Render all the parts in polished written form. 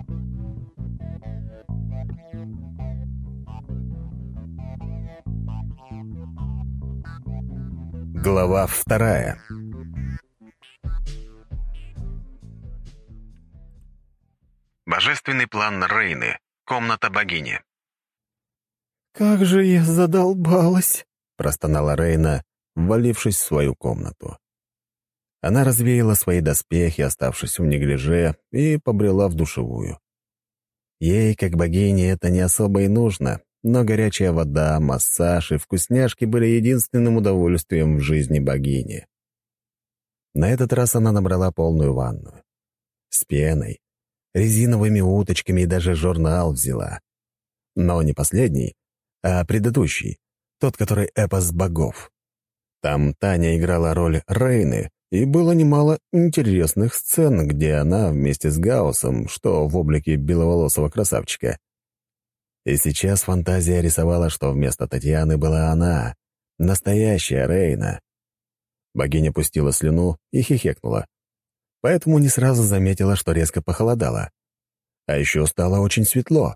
Глава 2. Божественный план Рейны. Комната богини. «Как же я задолбалась!» — простонала Рейна, ввалившись в свою комнату. Она развеяла свои доспехи, оставшись в неглиже, и побрела в душевую. Ей, как богине, это не особо и нужно, но горячая вода, массаж и вкусняшки были единственным удовольствием в жизни богини. На этот раз она набрала полную ванну. С пеной, резиновыми уточками и даже журнал взяла. Но не последний, а предыдущий, тот, который «Эпос богов». Там Таня играла роль Рейны, и было немало интересных сцен, где она вместе с Гаусом, что в облике беловолосого красавчика. И сейчас фантазия рисовала, что вместо Татьяны была она, настоящая Рейна. Богиня пустила слюну и хихикнула, поэтому не сразу заметила, что резко похолодало. А еще стало очень светло.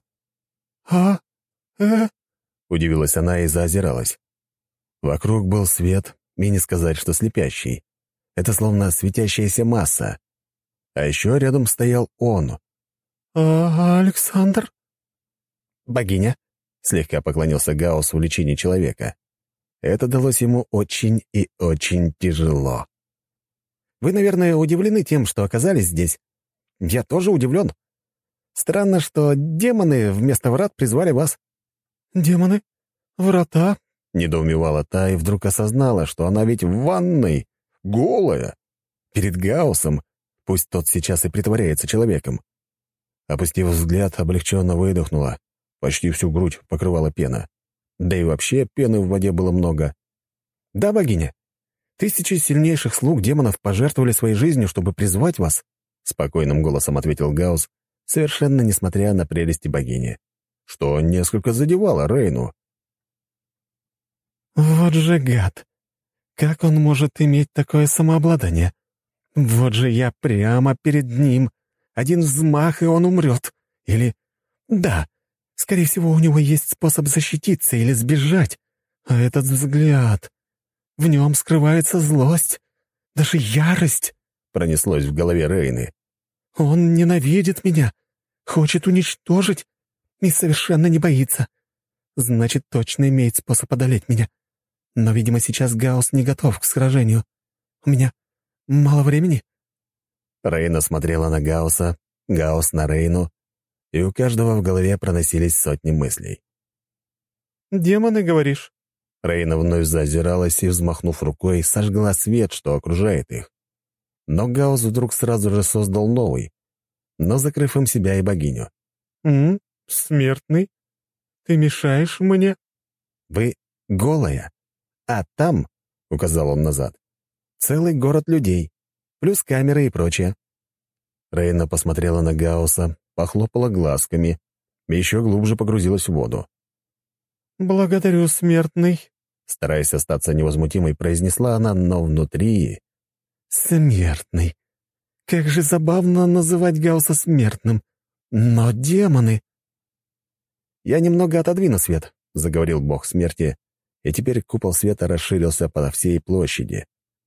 Удивилась она и заозиралась. Вокруг был свет, и не сказать, что слепящий. Это словно светящаяся масса. А еще рядом стоял он. Александр?» «Богиня», — слегка поклонился Гаус в личине человека. Это далось ему очень и очень тяжело. «Вы, наверное, удивлены тем, что оказались здесь. Я тоже удивлен. Странно, что демоны вместо врат призвали вас». «Демоны? Врата?» — недоумевала та и вдруг осознала, что она ведь в ванной, голая, перед Гаусом, пусть тот сейчас и притворяется человеком. Опустив взгляд, облегченно выдохнула. Почти всю грудь покрывала пена. Да и вообще пены в воде было много. «Да, богиня, 1000 сильнейших слуг демонов пожертвовали своей жизнью, чтобы призвать вас», — спокойным голосом ответил Гаус, совершенно несмотря на прелести богини, что несколько задевало Рейну. «Вот же гад! Как он может иметь такое самообладание? Вот же я прямо перед ним. Один взмах, и он умрет. Или... Да, скорее всего, у него есть способ защититься или сбежать. А этот взгляд... В нем скрывается злость, даже ярость», — пронеслось в голове Рейны. «Он ненавидит меня, хочет уничтожить и совершенно не боится. Значит, точно имеет способ одолеть меня. Но, видимо, сейчас Гаус не готов к сражению. У меня мало времени». Рейна смотрела на Гауса, Гаус на Рейну, и у каждого в голове проносились сотни мыслей. «Демоны, говоришь?» Рейна вновь заозиралась и, взмахнув рукой, сожгла свет, что окружает их. Но Гаус вдруг сразу же создал новый, но закрыв им себя и богиню. Смертный? Ты мешаешь мне?» «Вы голая, а там, — указал он назад, — целый город людей, плюс камеры и прочее». Рейна посмотрела на Гауса, похлопала глазками и еще глубже погрузилась в воду. «Благодарю, смертный», — стараясь остаться невозмутимой, произнесла она, но внутри... «Смертный. Как же забавно называть Гауса смертным. Но демоны...» «Я немного отодвину свет», — заговорил бог смерти, и теперь купол света расширился по всей площади.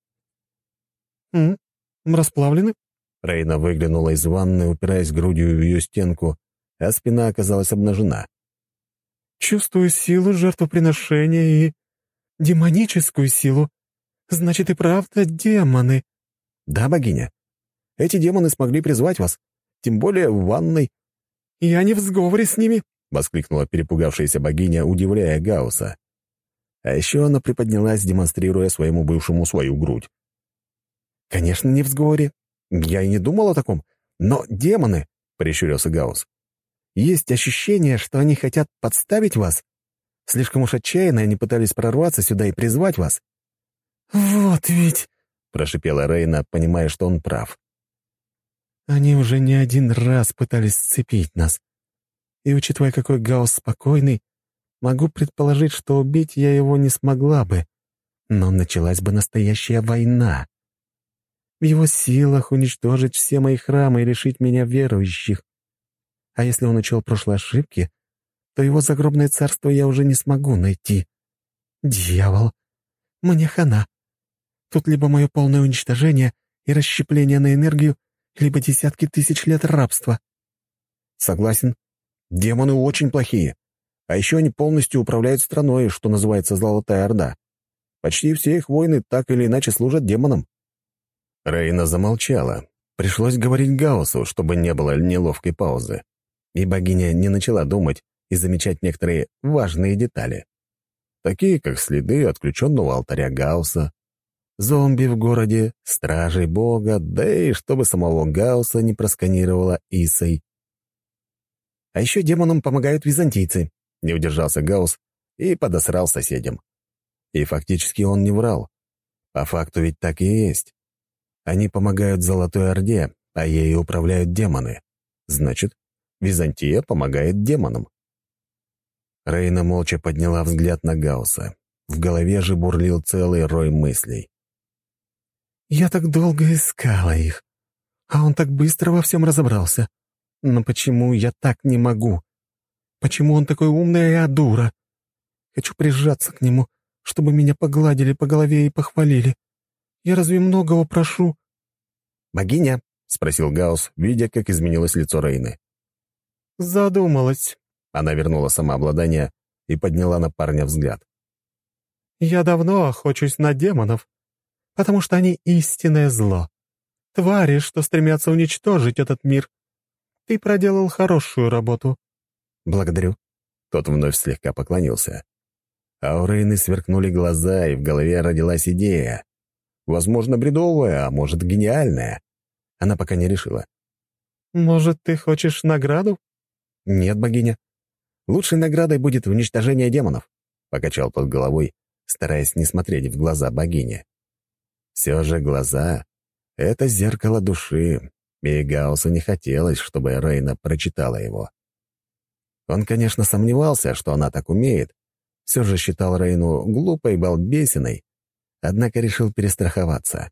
Расплавлены?» Рейна выглянула из ванны, упираясь грудью в ее стенку, а спина оказалась обнажена. «Чувствую силу жертвоприношения и демоническую силу. Значит, и правда демоны». «Да, богиня. Эти демоны смогли призвать вас, тем более в ванной». «Я не в сговоре с ними», — воскликнула перепугавшаяся богиня, удивляя Гауса. А еще она приподнялась, демонстрируя своему бывшему свою грудь. «Конечно, не в сговоре. Я и не думал о таком. Но демоны, — прищурился Гаус, — есть ощущение, что они хотят подставить вас. Слишком уж отчаянно они пытались прорваться сюда и призвать вас». «Вот ведь», — прошипела Рейна, понимая, что он прав. «Они уже не один раз пытались сцепить нас. И, учитывая, какой Гаус спокойный, могу предположить, что убить я его не смогла бы. Но началась бы настоящая война. В его силах уничтожить все мои храмы и лишить меня верующих. А если он учел прошлые ошибки, то его загробное царство я уже не смогу найти. Дьявол! Мне хана. Тут либо мое полное уничтожение и расщепление на энергию, либо десятки тысяч лет рабства. Согласен. Демоны очень плохие. А еще они полностью управляют страной, что называется Золотая Орда. Почти все их войны так или иначе служат демонам. Рейна замолчала. Пришлось говорить Гауссу, чтобы не было неловкой паузы. И богиня не начала думать и замечать некоторые важные детали. Такие, как следы отключенного алтаря Гаусса, зомби в городе, стражей бога, да и чтобы самого Гаусса не просканировала Исой. А еще демонам помогают византийцы, не удержался Гаусс и подосрал соседям. И фактически он не врал. По факту ведь так и есть. Они помогают Золотой Орде, а ею управляют демоны. Значит, Византия помогает демонам. Рейна молча подняла взгляд на Гаусса. В голове же бурлил целый рой мыслей. Я так долго искала их, а он так быстро во всем разобрался. Но почему я так не могу? Почему он такой умный, а я дура? Хочу прижаться к нему, чтобы меня погладили по голове и похвалили. Я разве многого прошу?» «Богиня?» — спросил Гаусс, видя, как изменилось лицо Рейны. «Задумалась». Она вернула самообладание и подняла на парня взгляд. «Я давно охочусь на демонов, потому что они истинное зло. Твари, что стремятся уничтожить этот мир. Ты проделал хорошую работу». «Благодарю». Тот вновь слегка поклонился. А у Рейны сверкнули глаза, и в голове родилась идея. Возможно, бредовая, а может, гениальная. Она пока не решила. «Может, ты хочешь награду?» «Нет, богиня. Лучшей наградой будет уничтожение демонов», — покачал тот головой, стараясь не смотреть в глаза богини. Все же глаза — это зеркало души, и Гауссу не хотелось, чтобы Рейна прочитала его. Он, конечно, сомневался, что она так умеет, все же считал Рейну глупой балбесиной, однако решил перестраховаться.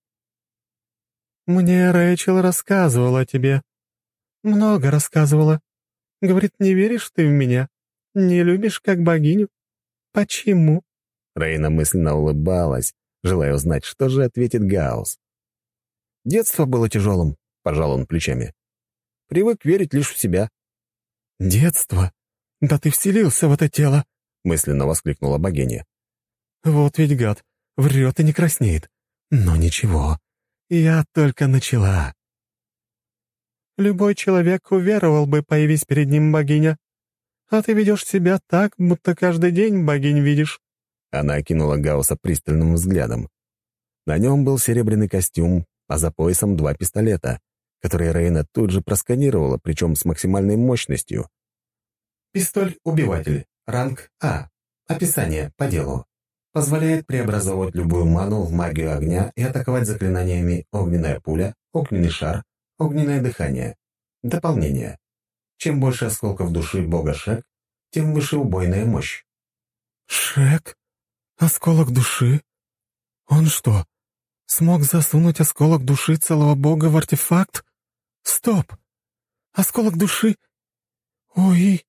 «Мне Рэйчел рассказывала о тебе. Много рассказывала. Говорит, не веришь ты в меня? Не любишь как богиню? Почему?» Рейна мысленно улыбалась, желая узнать, что же ответит Гаусс. «Детство было тяжелым», — пожал он плечами. «Привык верить лишь в себя». «Детство? Да ты вселился в это тело!» — мысленно воскликнула богиня. «Вот ведь гад, врет и не краснеет. Но ничего, я только начала». «Любой человек уверовал бы, появись перед ним богиня. А ты ведешь себя так, будто каждый день богинь видишь». Она окинула Гаусса пристальным взглядом. На нем был серебряный костюм, а за поясом 2 пистолета, которые Рейна тут же просканировала, причем с максимальной мощностью. Пистоль-убиватель. Ранг А. Описание по делу. Позволяет преобразовывать любую ману в магию огня и атаковать заклинаниями огненная пуля, огненный шар, огненное дыхание. Дополнение. Чем больше осколков души бога Шек, тем выше убойная мощь. «Шек? Осколок души? Он что, смог засунуть осколок души целого бога в артефакт? Стоп! Осколок души? Ой,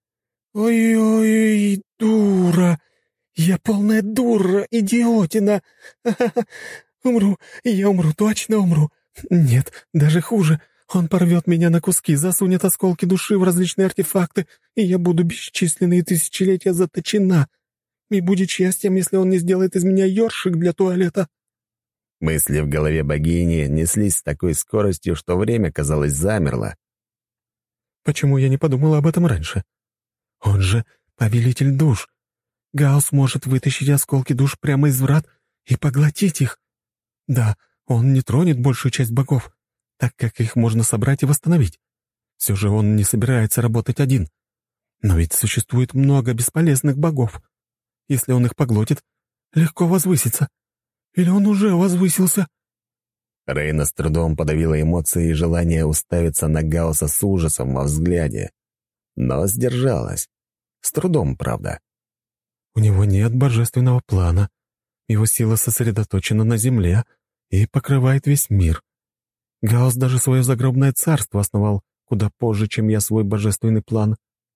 ой-ой, дура! Я полная дура, идиотина! Умру, я умру, точно умру. Нет, даже хуже. Он порвет меня на куски, засунет осколки души в различные артефакты, и я буду бесчисленные тысячелетия заточена. И будет счастьем, если он не сделает из меня ёршик для туалета». Мысли в голове богини неслись с такой скоростью, что время, казалось, замерло. «Почему я не подумала об этом раньше? Он же повелитель душ. Гаусс может вытащить осколки душ прямо из врат и поглотить их. Да, он не тронет большую часть богов, так как их можно собрать и восстановить. Все же он не собирается работать один. Но ведь существует много бесполезных богов. Если он их поглотит, легко возвысится. Или он уже возвысился?» Рейна с трудом подавила эмоции и желание уставиться на Гаусса с ужасом во взгляде. Но сдержалась. С трудом, правда. «У него нет божественного плана. Его сила сосредоточена на земле и покрывает весь мир. Гаусс даже свое загробное царство основал куда позже, чем я свой божественный план.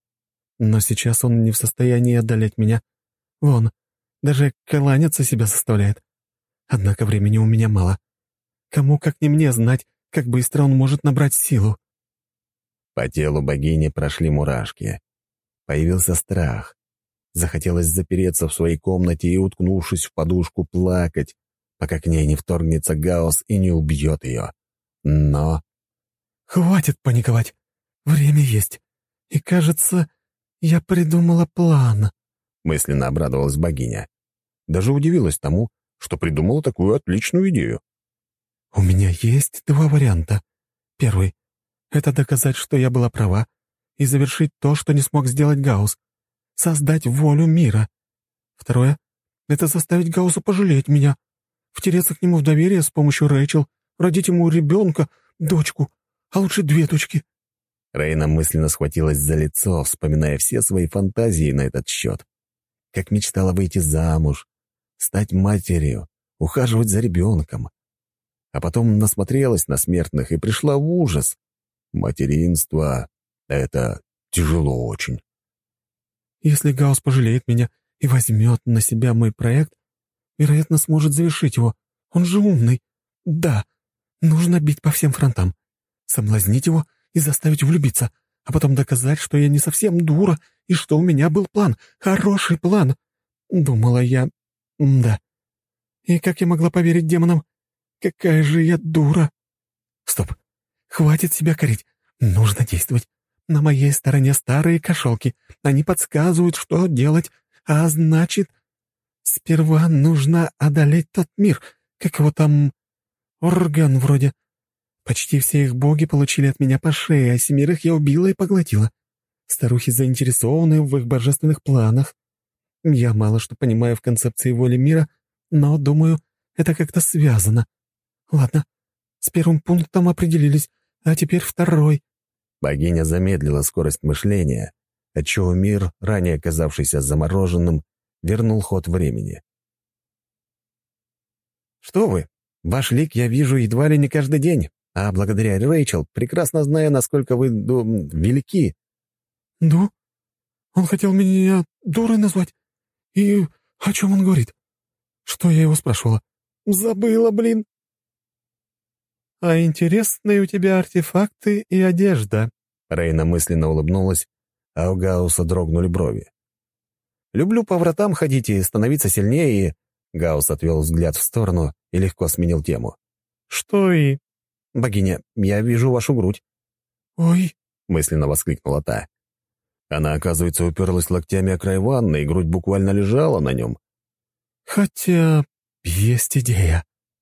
Но сейчас он не в состоянии одолеть меня. Вон, даже кланяться себя заставляет. Однако времени у меня мало. Кому, как не мне, знать, как быстро он может набрать силу. По телу богини прошли мурашки. Появился страх. Захотелось запереться в своей комнате и, уткнувшись в подушку, плакать, пока к ней не вторгнется Гаус и не убьет ее. Но... «Хватит паниковать. Время есть. И, кажется, я придумала план», — мысленно обрадовалась богиня. Даже удивилась тому, что придумала такую отличную идею. «У меня есть два варианта. Первый — это доказать, что я была права, и завершить то, что не смог сделать Гаус. Создать волю мира. Второе — это заставить Гауса пожалеть меня, втереться к нему в доверие с помощью Рэйчел, родить ему ребенка, дочку, а лучше 2 дочки». Рейна мысленно схватилась за лицо, вспоминая все свои фантазии на этот счет. Как мечтала выйти замуж, стать матерью, ухаживать за ребенком. А потом насмотрелась на смертных и пришла в ужас. Материнство — это тяжело очень. Если Гаус пожалеет меня и возьмет на себя мой проект, вероятно, сможет завершить его. Он же умный. Да, нужно бить по всем фронтам. Соблазнить его и заставить влюбиться, а потом доказать, что я не совсем дура и что у меня был план, хороший план. Думала я... Да. И как я могла поверить демонам? Какая же я дура. Стоп. Хватит себя корить. Нужно действовать. На моей стороне старые кошелки. Они подсказывают, что делать. А значит, сперва нужно одолеть тот мир. Как его там... Орган вроде. Почти все их боги получили от меня по шее, а 7 я убила и поглотила. Старухи заинтересованы в их божественных планах. Я мало что понимаю в концепции воли мира, но, думаю, это как-то связано. Ладно, с первым пунктом определились, а теперь второй. Богиня замедлила скорость мышления, отчего мир, ранее казавшийся замороженным, вернул ход времени. «Что вы? Ваш лик я вижу едва ли не каждый день, а благодаря Рэйчел прекрасно знаю, насколько вы велики». «Да? Он хотел меня дурой назвать? И о чем он говорит? Что я его спрашивала? Забыла, блин!» «А интересные у тебя артефакты и одежда». Рейна мысленно улыбнулась, а у Гауса дрогнули брови. «Люблю по вратам ходить и становиться сильнее, и...» Гаус отвел взгляд в сторону и легко сменил тему. «Что и...» «Богиня, я вижу вашу грудь». «Ой!» — мысленно воскликнула та. Она, оказывается, уперлась локтями о край ванны, и грудь буквально лежала на нем. «Хотя есть идея».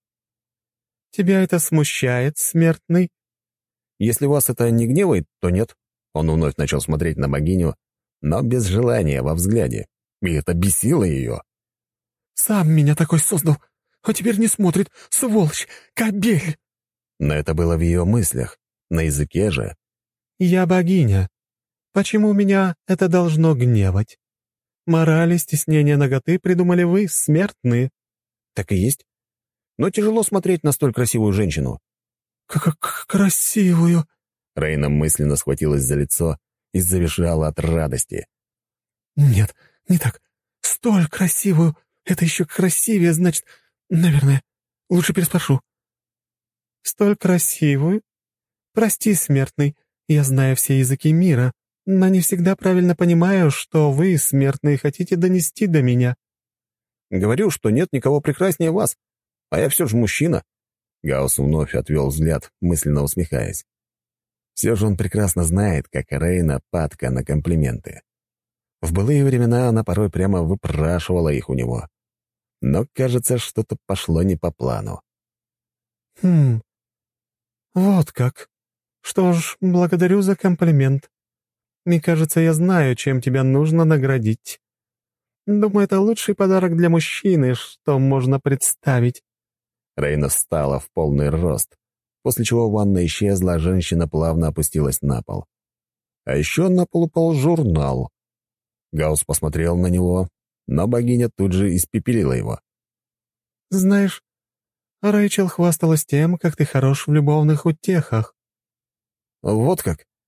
«Тебя это смущает, смертный?» «Если вас это не гневает, то нет». Он вновь начал смотреть на богиню, но без желания во взгляде. И это бесило ее. «Сам меня такой создал, а теперь не смотрит, сволочь, кобель!» Но это было в ее мыслях. На языке же. «Я богиня. Почему меня это должно гневать? Мораль и стеснение наготы придумали вы, смертные». Так и есть. Но тяжело смотреть на столь красивую женщину. «Как красивую!» Рейна мысленно схватилась за лицо и завизжала от радости. «Нет, не так. Столь красивую. Это еще красивее, значит... Наверное. Лучше переспрошу». «Столь красивую? Прости, смертный, я знаю все языки мира, но не всегда правильно понимаю, что вы, смертные, хотите донести до меня». «Говорю, что нет никого прекраснее вас, а я все же мужчина». Гаус вновь отвел взгляд, мысленно усмехаясь. Все же он прекрасно знает, как Рейна падка на комплименты. В былые времена она порой прямо выпрашивала их у него. Но, кажется, что-то пошло не по плану. «Хм, вот как. Что ж, благодарю за комплимент. Мне кажется, я знаю, чем тебя нужно наградить. Думаю, это лучший подарок для мужчины, что можно представить». Рейна встала в полный рост, после чего ванна исчезла, а женщина плавно опустилась на пол. А еще на пол упал журнал. Гаус посмотрел на него, но богиня тут же испепелила его. «Знаешь, Рэйчел хвасталась тем, как ты хорош в любовных утехах». «Вот как?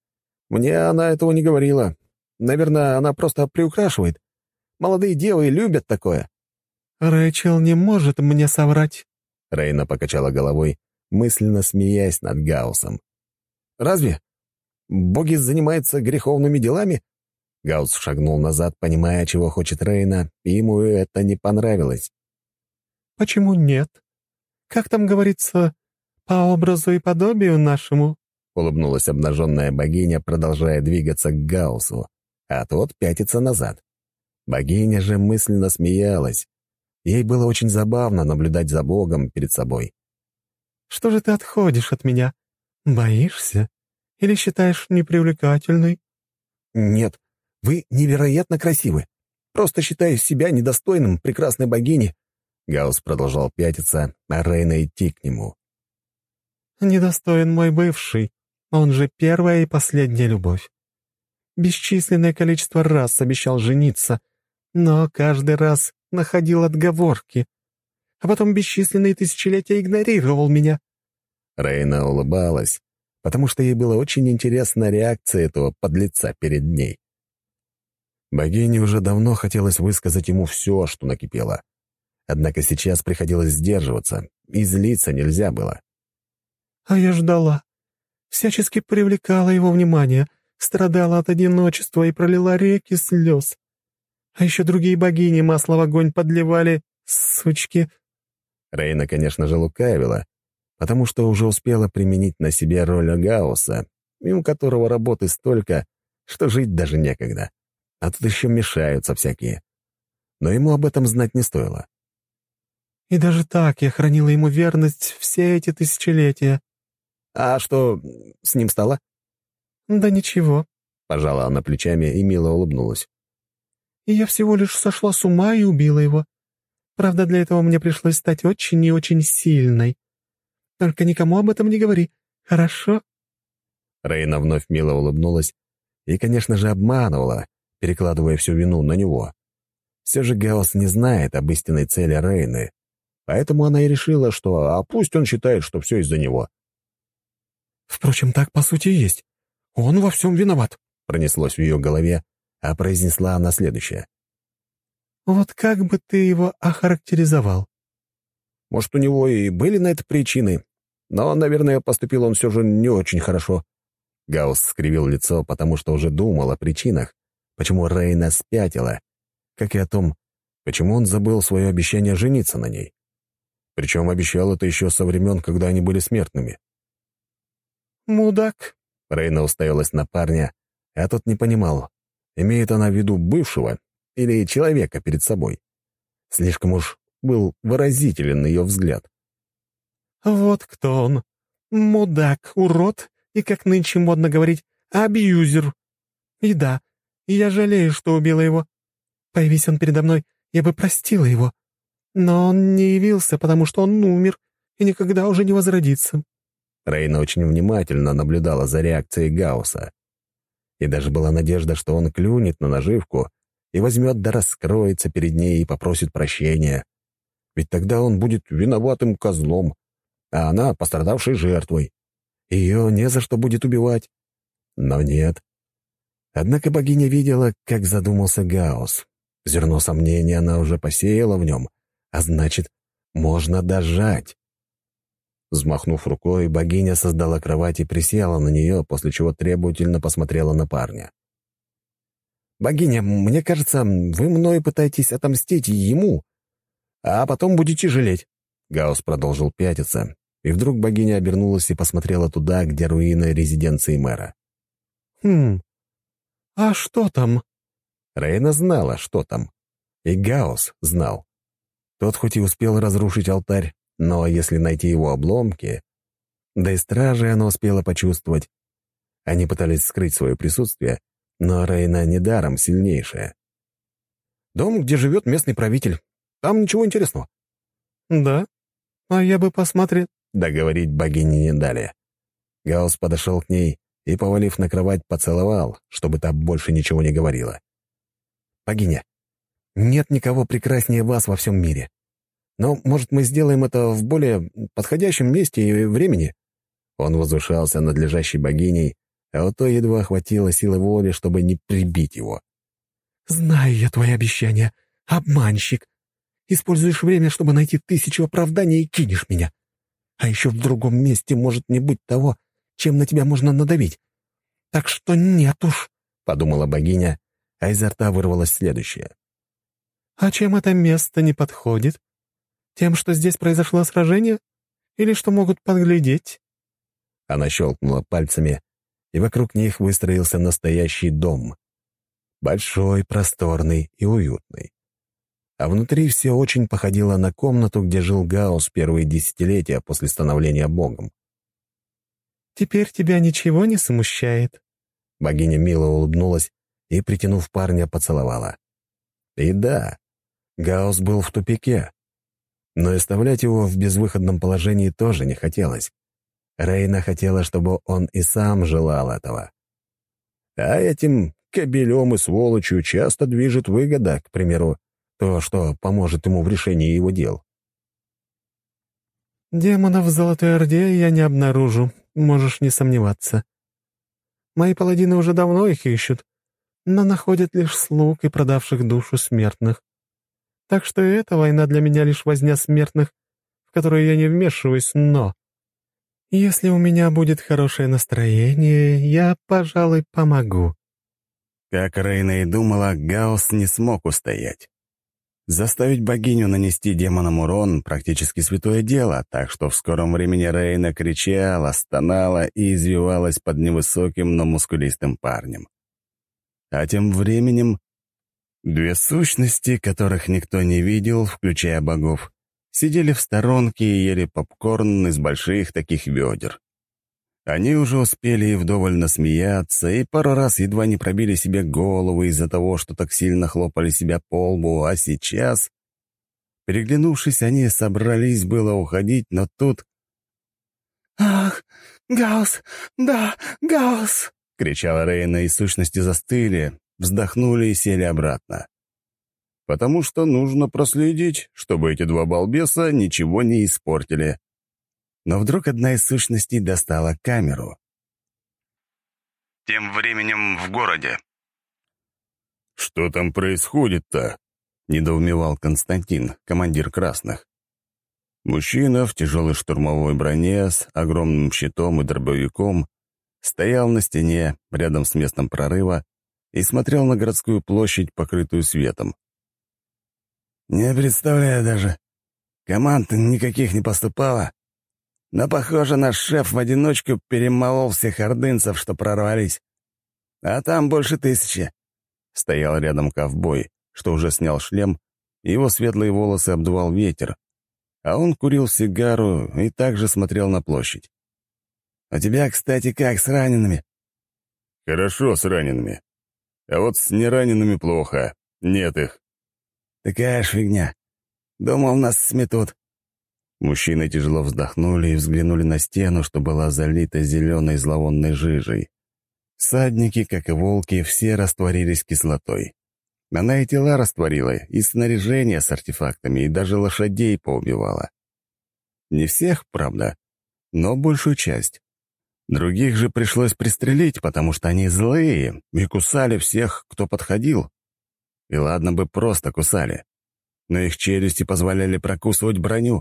Мне она этого не говорила. Наверное, она просто приукрашивает. Молодые девы любят такое». «Рэйчел не может мне соврать». Рейна покачала головой, мысленно смеясь над Гауссом. «Разве? Боги занимаются греховными делами?» Гаусс шагнул назад, понимая, чего хочет Рейна, и ему это не понравилось. «Почему нет? Как там говорится, по образу и подобию нашему?» Улыбнулась обнаженная богиня, продолжая двигаться к Гауссу, а тот пятится назад. Богиня же мысленно смеялась. Ей было очень забавно наблюдать за Богом перед собой. «Что же ты отходишь от меня? Боишься? Или считаешь непривлекательной?» «Нет, вы невероятно красивы. Просто считаю себя недостойным прекрасной богини». Гаусс продолжал пятиться, а Рейна идти к нему. «Недостоин мой бывший. Он же первая и последняя любовь. Бесчисленное количество раз обещал жениться, но каждый раз находил отговорки, а потом бесчисленные тысячелетия игнорировал меня». Рейна улыбалась, потому что ей было очень интересна реакция этого подлеца перед ней. Богине уже давно хотелось высказать ему все, что накипело. Однако сейчас приходилось сдерживаться, и злиться нельзя было. «А я ждала. Всячески привлекала его внимание, страдала от одиночества и пролила реки слез. А еще другие богини масло в огонь подливали, сучки». Рейна, конечно же, лукавила, потому что уже успела применить на себе роль Гаусса, и у которого работы столько, что жить даже некогда. А тут еще мешаются всякие. Но ему об этом знать не стоило. «И даже так я хранила ему верность все эти тысячелетия». «А что с ним стало?» «Да ничего», — пожала она плечами и мило улыбнулась. «И я всего лишь сошла с ума и убила его. Правда, для этого мне пришлось стать очень и очень сильной. Только никому об этом не говори, хорошо?» Рейна вновь мило улыбнулась и, конечно же, обманывала, перекладывая всю вину на него. Все же Гаусс не знает об истинной цели Рейны, поэтому она и решила, что пусть он считает, что все из-за него. «Впрочем, так по сути и есть. Он во всем виноват», — пронеслось в ее голове, а произнесла она следующее. «Вот как бы ты его охарактеризовал?» «Может, у него и были на это причины, но, наверное, поступил он все же не очень хорошо». Гаусс скривил лицо, потому что уже думал о причинах, почему Рейна спятила, как и о том, почему он забыл свое обещание жениться на ней. Причем обещал это еще со времен, когда они были смертными. «Мудак», — Рейна уставилась на парня, а тот не понимал, имеет она в виду бывшего или человека перед собой. Слишком уж был выразителен ее взгляд. «Вот кто он. Мудак, урод и, как нынче модно говорить, абьюзер. И да, я жалею, что убила его. Появись он передо мной, я бы простила его. Но он не явился, потому что он умер и никогда уже не возродится». Рейна очень внимательно наблюдала за реакцией Гаусса. И даже была надежда, что он клюнет на наживку и возьмет да раскроется перед ней и попросит прощения. Ведь тогда он будет виноватым козлом, а она — пострадавшей жертвой. Ее не за что будет убивать. Но нет. Однако богиня видела, как задумался Гаусс. Зерно сомнения она уже посеяла в нем, а значит, можно дожать. Взмахнув рукой, богиня создала кровать и присела на нее, после чего требовательно посмотрела на парня. «Богиня, мне кажется, вы мною пытаетесь отомстить ему, а потом будете жалеть». Гаусс продолжил пятиться, и вдруг богиня обернулась и посмотрела туда, где руины резиденции мэра. А что там?» Рейна знала, что там, и Гаусс знал. Тот хоть и успел разрушить алтарь, но если найти его обломки, да и стражи она успела почувствовать. Они пытались скрыть свое присутствие, но Рейна недаром сильнейшая. «Дом, где живет местный правитель. Там ничего интересного». «Да? А я бы посмотрел...» Договорить богине не дали. Гаусс подошел к ней и, повалив на кровать, поцеловал, чтобы та больше ничего не говорила. «Богиня, нет никого прекраснее вас во всем мире. Но, может, мы сделаем это в более подходящем месте и времени?» Он возвышался над лежащей богиней, а у той едва хватило силы воли, чтобы не прибить его. «Знаю я твои обещания. Обманщик. Используешь время, чтобы найти 1000 оправданий и кинешь меня. А еще в другом месте может не быть того, чем на тебя можно надавить. Так что нет уж», — подумала богиня, а изо рта вырвалось следующее. «А чем это место не подходит? Тем, что здесь произошло сражение? Или что могут подглядеть?» Она щелкнула пальцами, и вокруг них выстроился настоящий дом. Большой, просторный и уютный. А внутри все очень походило на комнату, где жил Гаус первые десятилетия после становления богом. «Теперь тебя ничего не смущает?» Богиня мило улыбнулась и, притянув парня, поцеловала. И да, Гаус был в тупике. Но и оставлять его в безвыходном положении тоже не хотелось. Рейна хотела, чтобы он и сам желал этого. А этим кобелем и сволочью часто движет выгода, к примеру, то, что поможет ему в решении его дел. «Демонов в Золотой Орде я не обнаружу, можешь не сомневаться. Мои паладины уже давно их ищут, но находят лишь слуг и продавших душу смертных. Так что и эта война для меня лишь возня смертных, в которую я не вмешиваюсь, но... Если у меня будет хорошее настроение, я, пожалуй, помогу». Как Рейна и думала, Гаус не смог устоять. Заставить богиню нанести демонам урон — практически святое дело, так что в скором времени Рейна кричала, стонала и извивалась под невысоким, но мускулистым парнем. А тем временем две сущности, которых никто не видел, включая богов, сидели в сторонке и ели попкорн из больших таких ведер. Они уже успели и вдоволь насмеяться, и пару раз едва не пробили себе головы из-за того, что так сильно хлопали себя по лбу, а сейчас... Переглянувшись, они собрались было уходить, но тут... «Ах, Гаус! Да, Гаус!» — кричала Рейна, и сущности застыли, вздохнули и сели обратно. Потому что нужно проследить, чтобы эти два балбеса ничего не испортили. Но вдруг одна из сущностей достала камеру. Тем временем в городе. «Что там происходит-то?» — недоумевал Константин, командир красных. Мужчина в тяжелой штурмовой броне с огромным щитом и дробовиком стоял на стене рядом с местом прорыва и смотрел на городскую площадь, покрытую светом. «Не представляю даже. Команд никаких не поступало. Но, похоже, наш шеф в одиночку перемолол всех ордынцев, что прорвались. А там больше 1000. Стоял рядом ковбой, что уже снял шлем, и его светлые волосы обдувал ветер. А он курил сигару и также смотрел на площадь. «У тебя, кстати, как с ранеными?» «Хорошо с ранеными. А вот с неранеными плохо. Нет их». «Такая ж фигня. Думал, нас сметут». Мужчины тяжело вздохнули и взглянули на стену, что была залита зеленой зловонной жижей. Всадники, как и волки, все растворились кислотой. Она и тела растворила, и снаряжение с артефактами, и даже лошадей поубивала. Не всех, правда, но большую часть. Других же пришлось пристрелить, потому что они злые и кусали всех, кто подходил. И ладно бы просто кусали, но их челюсти позволяли прокусывать броню.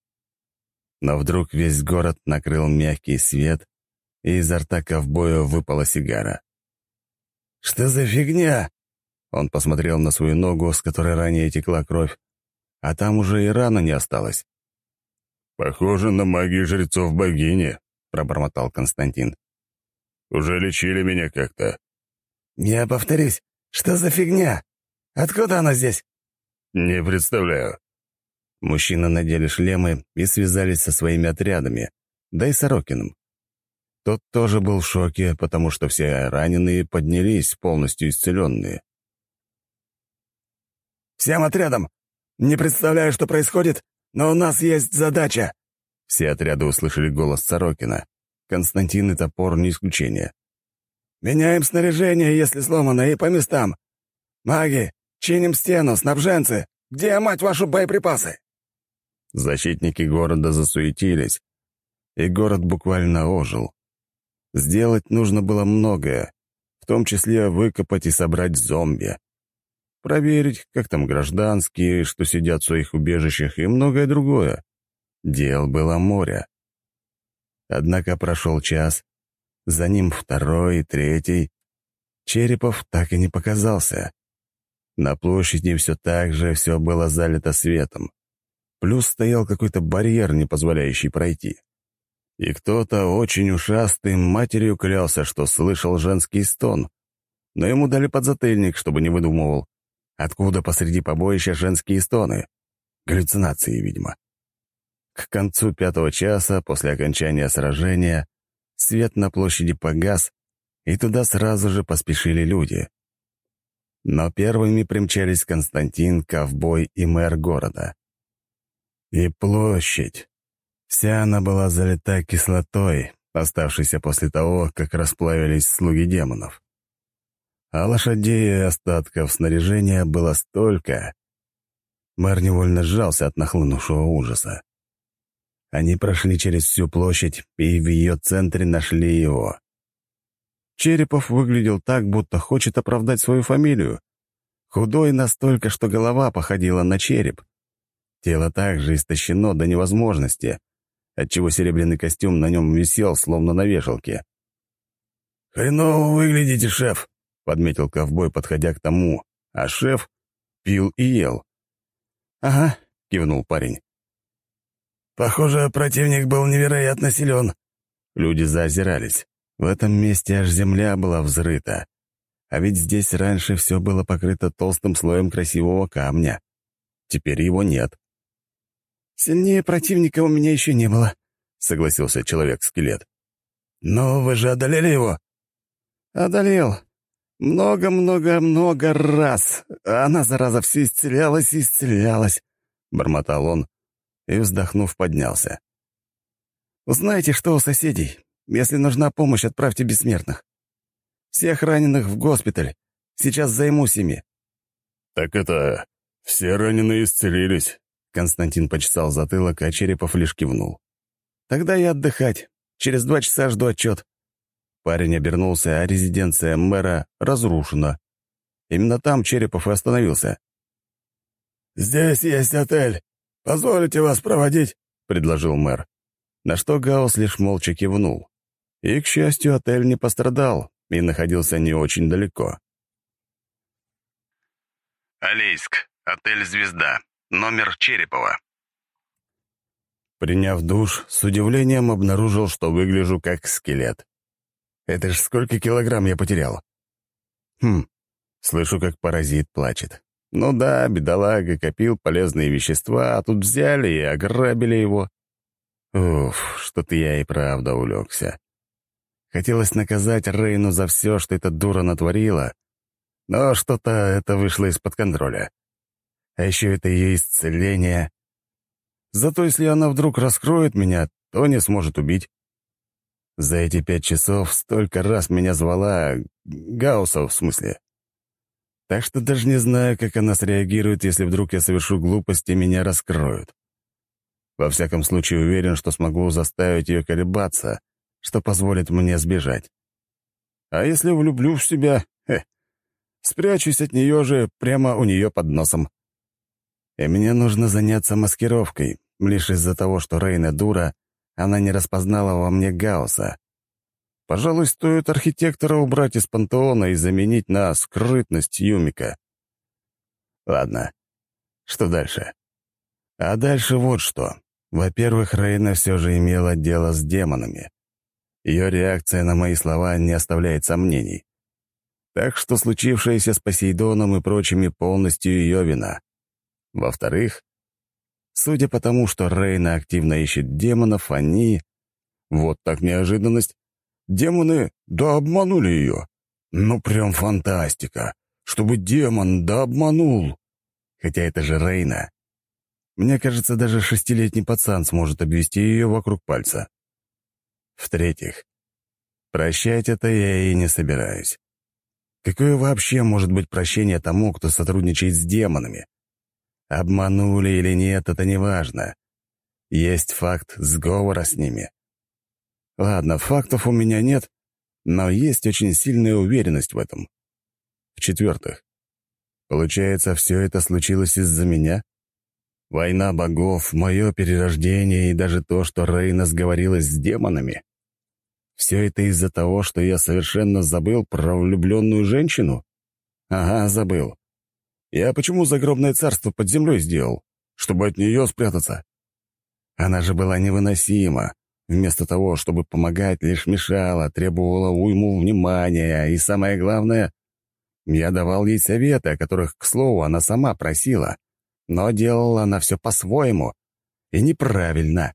Но вдруг весь город накрыл мягкий свет, и изо рта ковбоя выпала сигара. «Что за фигня?» Он посмотрел на свою ногу, с которой ранее текла кровь, а там уже и раны не осталось. «Похоже на магию жрецов богини», — пробормотал Константин. «Уже лечили меня как-то». «Я повторюсь, что за фигня? Откуда она здесь?» «Не представляю». Мужчины надели шлемы и связались со своими отрядами, да и Сорокиным. Тот тоже был в шоке, потому что все раненые поднялись, полностью исцеленные. «Всем отрядам! Не представляю, что происходит, но у нас есть задача!» Все отряды услышали голос Сорокина. Константин и Топор не исключение. «Меняем снаряжение, если сломано, и по местам. Маги, чиним стену, снабженцы! Где, мать вашу, боеприпасы?» Защитники города засуетились, и город буквально ожил. Сделать нужно было многое, в том числе выкопать и собрать зомби. Проверить, как там гражданские, что сидят в своих убежищах, и многое другое. Дел было море. Однако прошел час, за ним второй, третий. Черепов так и не показался. На площади все так же все было залито светом. Плюс стоял какой-то барьер, не позволяющий пройти. И кто-то очень ушастый матерью клялся, что слышал женский стон. Но ему дали подзатыльник, чтобы не выдумывал. Откуда посреди побоища женские стоны? Галлюцинации, видимо. К концу 5-го часа, после окончания сражения, свет на площади погас, и туда сразу же поспешили люди. Но первыми примчались Константин, ковбой и мэр города. И площадь. Вся она была залита кислотой, оставшейся после того, как расплавились слуги демонов. А лошадей и остатков снаряжения было столько. Мэр невольно сжался от нахлынувшего ужаса. Они прошли через всю площадь и в ее центре нашли его. Черепов выглядел так, будто хочет оправдать свою фамилию. Худой настолько, что голова походила на череп. Тело также истощено до невозможности, отчего серебряный костюм на нем висел, словно на вешалке. «Хреново выглядите, шеф», — подметил ковбой, подходя к тому, а шеф пил и ел. «Ага», — кивнул парень. «Похоже, противник был невероятно силен». Люди заозирались. В этом месте аж земля была взрыта. А ведь здесь раньше все было покрыто толстым слоем красивого камня. Теперь его нет. «Сильнее противника у меня еще не было», — согласился человек-скелет. «Но вы же одолели его?» «Одолел. Много-много-много раз. А она, зараза, все исцелялась и исцелялась», — бормотал он и, вздохнув, поднялся. «Знаете, что у соседей? Если нужна помощь, отправьте бессмертных. Всех раненых в госпиталь. Сейчас займусь ими». «Так это... все раненые исцелились?» Константин почесал затылок, а Черепов лишь кивнул. «Тогда и отдыхать. Через 2 часа жду отчет». Парень обернулся, а резиденция мэра разрушена. Именно там Черепов и остановился. «Здесь есть отель. Позволите вас проводить?» — предложил мэр. На что Гаусс лишь молча кивнул. И, к счастью, отель не пострадал и находился не очень далеко. Алейск. Отель «Звезда». Номер Черепова. Приняв душ, с удивлением обнаружил, что выгляжу как скелет. Это ж сколько килограмм я потерял? Слышу, как паразит плачет. Ну да, бедолага копил полезные вещества, а тут взяли и ограбили его. Уф, что-то я и правда улегся. Хотелось наказать Рейну за все, что эта дура натворила, но что-то это вышло из-под контроля. А еще это ее исцеление. Зато если она вдруг раскроет меня, то не сможет убить. За эти 5 часов столько раз меня звала, Гаусса в смысле. Так что даже не знаю, как она среагирует, если вдруг я совершу глупость и меня раскроют. Во всяком случае, уверен, что смогу заставить ее колебаться, что позволит мне сбежать. А если влюблю в себя, спрячусь от нее же прямо у нее под носом. И мне нужно заняться маскировкой. Лишь из-за того, что Рейна дура, она не распознала во мне Гаусса. Пожалуй, стоит архитектора убрать из пантеона и заменить на скрытность Юмика. Ладно, что дальше? А дальше вот что. Во-первых, Рейна все же имела дело с демонами. Ее реакция на мои слова не оставляет сомнений. Так что случившееся с Посейдоном и прочими полностью ее вина. Во-вторых, судя по тому, что Рейна активно ищет демонов, они... Вот так неожиданность. Демоны, да обманули ее. Ну, прям фантастика. Чтобы демон, да обманул. Хотя это же Рейна. Мне кажется, даже 6-летний пацан сможет обвести ее вокруг пальца. В-третьих, прощать это я и не собираюсь. Какое вообще может быть прощение тому, кто сотрудничает с демонами? Обманули или нет, это не важно. Есть факт сговора с ними. Ладно, фактов у меня нет, но есть очень сильная уверенность в этом. В-четвертых, получается, все это случилось из-за меня? Война богов, мое перерождение и даже то, что Рейна сговорилась с демонами. Все это из-за того, что я совершенно забыл про влюбленную женщину? Ага, забыл. Я почему загробное царство под землей сделал? Чтобы от нее спрятаться. Она же была невыносима. Вместо того, чтобы помогать, лишь мешала, требовала уйму внимания. И самое главное, я давал ей советы, о которых, к слову, она сама просила. Но делала она все по-своему. И неправильно.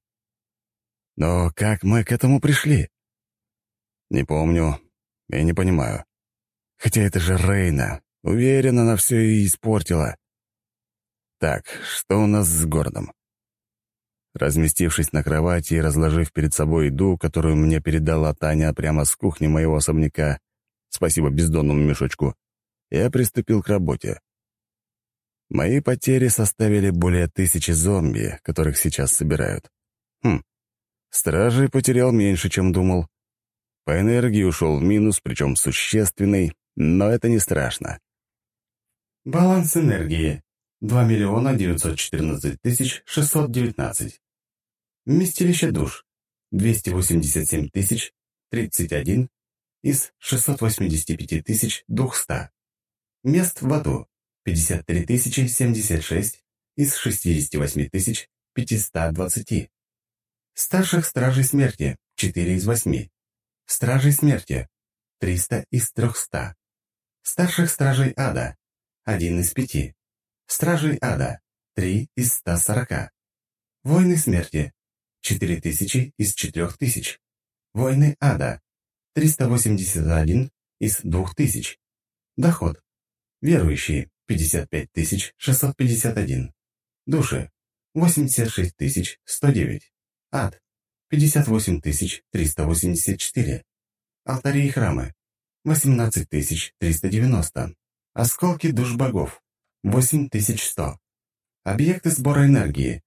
Но как мы к этому пришли? Не помню и не понимаю. Хотя это же Рейна. Уверен, она все и испортила. Так, что у нас с городом? Разместившись на кровати и разложив перед собой еду, которую мне передала Таня прямо с кухни моего особняка, спасибо бездонному мешочку, я приступил к работе. Мои потери составили более 1000 зомби, которых сейчас собирают. Стражей потерял меньше, чем думал. По энергии ушел в минус, причем существенный, но это не страшно. Баланс энергии 2 914 619. Вместилище душ 287 031 из 685 200. Мест в аду 53 076 из 68 520. Старших стражей смерти 4 из 8. Стражей смерти 300 из 300. Старших стражей ада 1 из 5. Стражей ада 3 из 140. Воины смерти 4000 из 4000. Воины ада 381 из 2000. Доход. Верующие 55 651. Души 86 109. Ад 58 384. Алтари и храмы 18 390. Осколки душ богов 8100. Объекты сбора энергии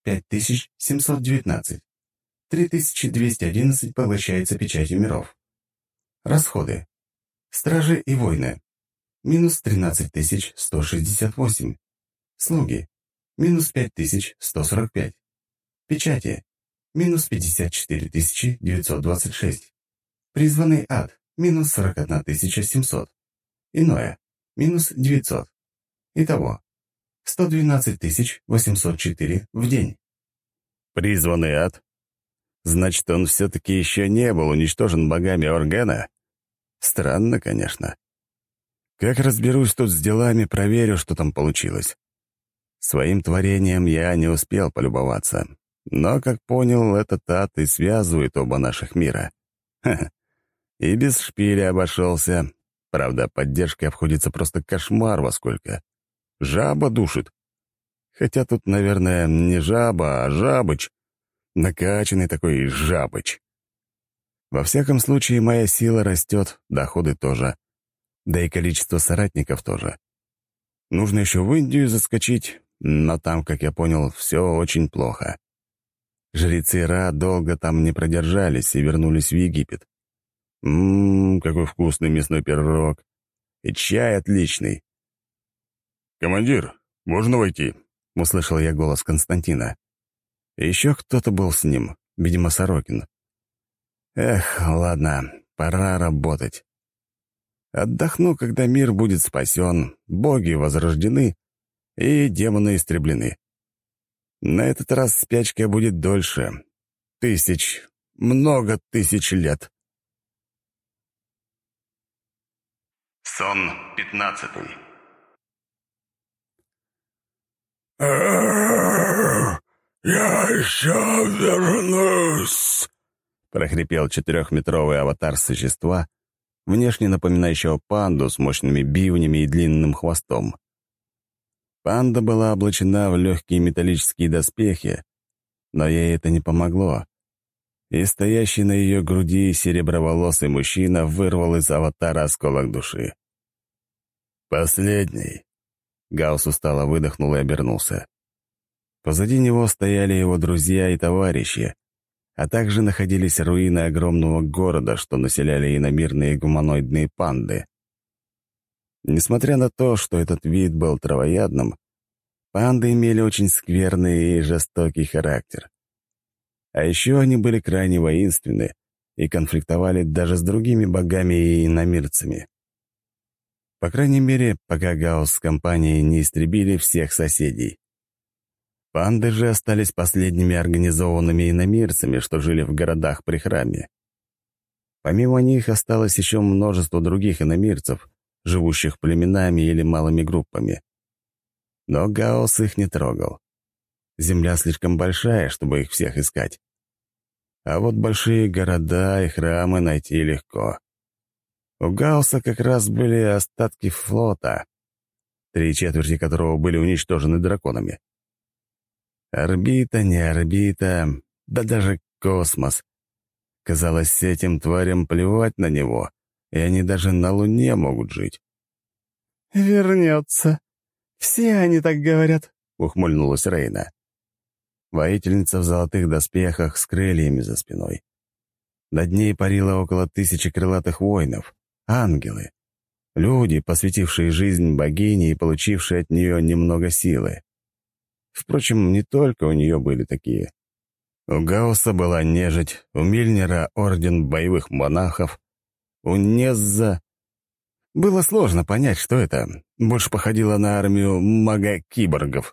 5719. 3211 поглощается печатью миров. Расходы. Стражи и воины. Минус 13 168. Слуги. Минус 5145. Печати. Минус 54 926. Призванный ад. Минус 41 700. Иное. Минус 900. Итого. 112 804 в день. Призванный ад? Значит, он все-таки еще не был уничтожен богами Органа? Странно, конечно. Как разберусь тут с делами, проверю, что там получилось. Своим творением я не успел полюбоваться. Но, как понял, этот ад и связывает оба наших мира. Ха-ха. И без шпиля обошелся. Правда, поддержкой обходится просто кошмар во сколько. Жаба душит. Хотя тут, наверное, не жаба, а жабыч. Накачанный такой жабыч. Во всяком случае, моя сила растет, доходы тоже. Да и количество соратников тоже. Нужно еще в Индию заскочить, но там, как я понял, все очень плохо. Жрецы Ра долго там не продержались и вернулись в Египет. Какой вкусный мясной пирог. И чай отличный. «Командир, можно войти?» — услышал я голос Константина. И еще кто-то был с ним, видимо, Сорокин. Эх, ладно, пора работать. Отдохну, когда мир будет спасен, боги возрождены и демоны истреблены. На этот раз спячка будет дольше. Много тысяч лет. Сон 15. «Я еще вернусь!» — прохрипел 4-метровый аватар существа, внешне напоминающего панду с мощными бивнями и длинным хвостом. Панда была облачена в легкие металлические доспехи, но ей это не помогло, и стоящий на ее груди сереброволосый мужчина вырвал из аватара осколок души. «Последний!» — Гаусс устало выдохнул и обернулся. Позади него стояли его друзья и товарищи, а также находились руины огромного города, что населяли иномирные гуманоидные панды. Несмотря на то, что этот вид был травоядным, панды имели очень скверный и жестокий характер. А еще они были крайне воинственны и конфликтовали даже с другими богами и иномирцами. По крайней мере, пока Гаусс с компанией не истребили всех соседей. Панды же остались последними организованными иномирцами, что жили в городах при храме. Помимо них осталось еще множество других иномирцев, живущих племенами или малыми группами. Но Гаусс их не трогал. Земля слишком большая, чтобы их всех искать. А вот большие города и храмы найти легко. У Гаусса как раз были остатки флота, 3/4 которого были уничтожены драконами. Орбита, не орбита, да даже космос. Казалось, этим тварям плевать на него, и они даже на Луне могут жить. «Вернется. Все они так говорят», — ухмыльнулась Рейна. Воительница в золотых доспехах с крыльями за спиной. Над ней парило около 1000 крылатых воинов, ангелы, люди, посвятившие жизнь богине и получившие от нее немного силы. Впрочем, не только у нее были такие. У Гаусса была нежить, у Мильнера — орден боевых монахов, у Незза... Было сложно понять, что это. Больше походило на армию мага-киборгов.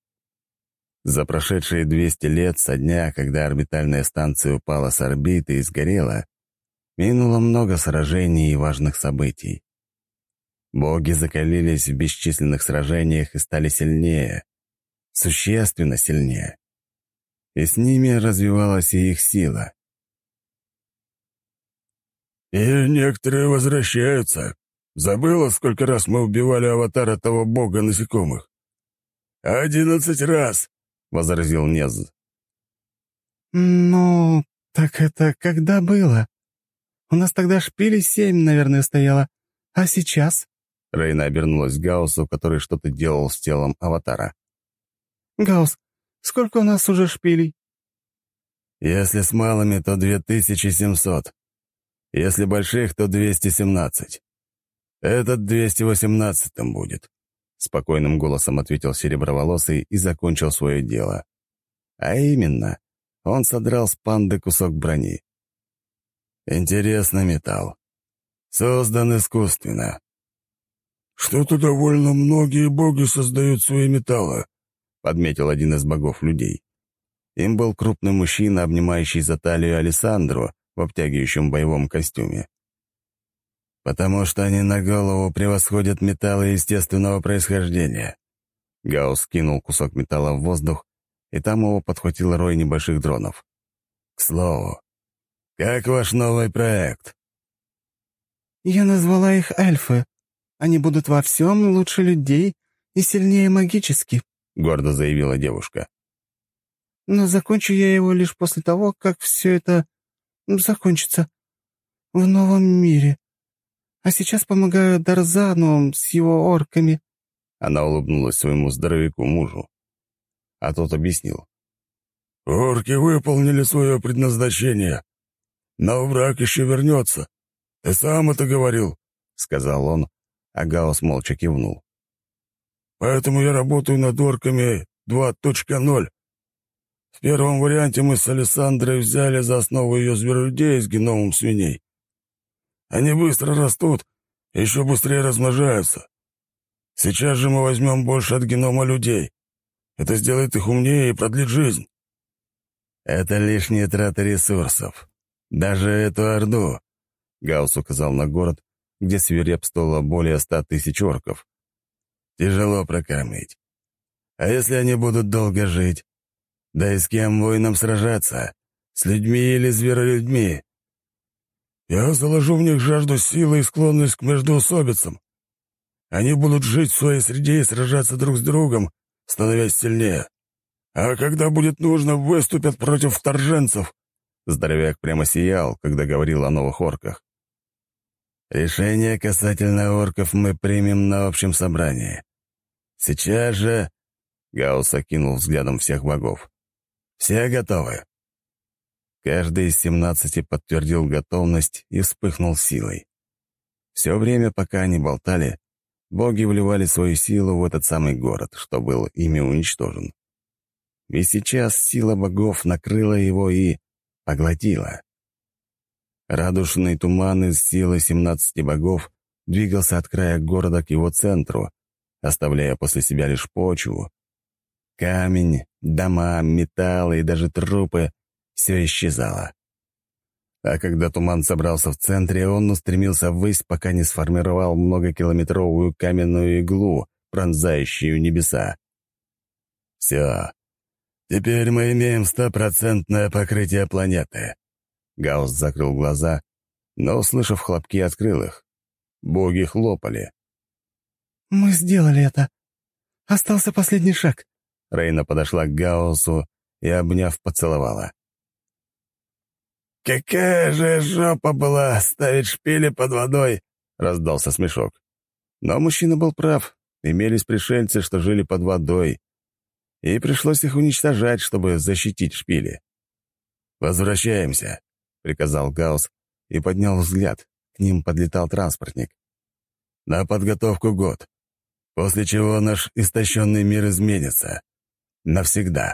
За прошедшие 200 лет со дня, когда орбитальная станция упала с орбиты и сгорела, минуло много сражений и важных событий. Боги закалились в бесчисленных сражениях и стали сильнее, существенно сильнее. И с ними развивалась и их сила. «И некоторые возвращаются. Забыла, сколько раз мы убивали аватара того бога насекомых?» 11 раз!» — возразил Нез. «Ну, так это когда было? У нас тогда шпилей 7, наверное, стояло. А сейчас?» Рейна обернулась к Гауссу, который что-то делал с телом аватара. «Гаусс, сколько у нас уже шпилей?» «Если с малыми, то 2700. Если больших, то 217. Этот 218-м будет», — спокойным голосом ответил Сереброволосый и закончил свое дело. А именно, он содрал с панды кусок брони. Интересный металл. Создан искусственно. «Что-то довольно многие боги создают свои металлы», — подметил один из богов людей. Им был крупный мужчина, обнимающий за талию Алессандру в обтягивающем боевом костюме. «Потому что они на голову превосходят металлы естественного происхождения». Гаусс кинул кусок металла в воздух, и там его подхватил рой небольших дронов. «К слову, как ваш новый проект?» «Я назвала их эльфы. Они будут во всем лучше людей и сильнее магически», — гордо заявила девушка. «Но закончу я его лишь после того, как все это закончится в новом мире. А сейчас помогаю Дарзану с его орками». Она улыбнулась своему здоровяку-мужу. А тот объяснил. «Орки выполнили свое предназначение, но враг еще вернется. Ты сам это говорил», — сказал он, а Гаусс молча кивнул. «Поэтому я работаю над орками 2.0. В первом варианте мы с Алессандрой взяли за основу ее зверолюдей с геномом свиней. Они быстро растут и еще быстрее размножаются. Сейчас же мы возьмем больше от генома людей. Это сделает их умнее и продлит жизнь». «Это лишние траты ресурсов. Даже эту Орду», — Гаусс указал на город, где свирепствовало более 100 000 орков. «Тяжело прокормить. А если они будут долго жить? Да и с кем воинам сражаться? С людьми или зверолюдьми?» «Я заложу в них жажду силы и склонность к междоусобицам. Они будут жить в своей среде и сражаться друг с другом, становясь сильнее. А когда будет нужно, выступят против вторженцев». Здоровяк прямо сиял, когда говорил о новых орках. «Решение касательно орков мы примем на общем собрании. Сейчас же...» — Гаусс окинул взглядом всех богов. «Все готовы?» Каждый из 17 подтвердил готовность и вспыхнул силой. Все время, пока они болтали, боги вливали свою силу в этот самый город, что был ими уничтожен. И сейчас сила богов накрыла его и поглотила. Радужный туман из силы 17 богов двигался от края города к его центру, оставляя после себя лишь почву. Камень, дома, металлы и даже трупы — все исчезало. А когда туман собрался в центре, он устремился ввысь, пока не сформировал многокилометровую каменную иглу, пронзающую небеса. «Все. Теперь мы имеем 100% покрытие планеты». Гаусс закрыл глаза, но, услышав хлопки, открыл их. Боги хлопали. «Мы сделали это. Остался последний шаг». Рейна подошла к Гауссу и, обняв, поцеловала. «Какая же жопа была ставить шпили под водой!» — раздался смешок. Но мужчина был прав. Имелись пришельцы, что жили под водой, и пришлось их уничтожать, чтобы защитить шпили. «Возвращаемся», — приказал Гаусс и поднял взгляд. К ним подлетал транспортник. «На подготовку год, после чего наш истощенный мир изменится. Навсегда».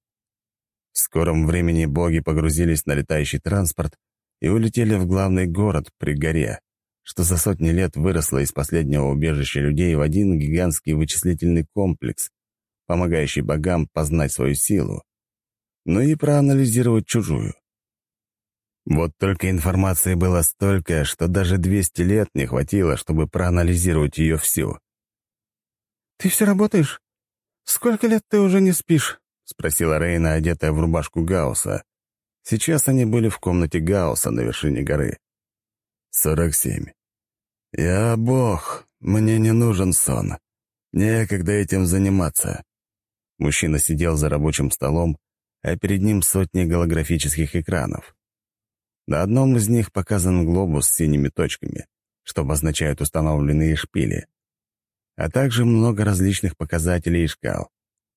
В скором времени боги погрузились на летающий транспорт и улетели в главный город при горе, что за сотни лет выросло из последнего убежища людей в один гигантский вычислительный комплекс, помогающий богам познать свою силу, но и проанализировать чужую. Вот только информации было столько, что даже 200 лет не хватило, чтобы проанализировать ее всю. «Ты все работаешь? Сколько лет ты уже не спишь?» — спросила Рейна, одетая в рубашку Гаусса. Сейчас они были в комнате Гаусса на вершине горы. 47. Я бог, мне не нужен сон. Некогда этим заниматься». Мужчина сидел за рабочим столом, а перед ним сотни голографических экранов. На одном из них показан глобус с синими точками, что обозначают установленные шпили, а также много различных показателей и шкал.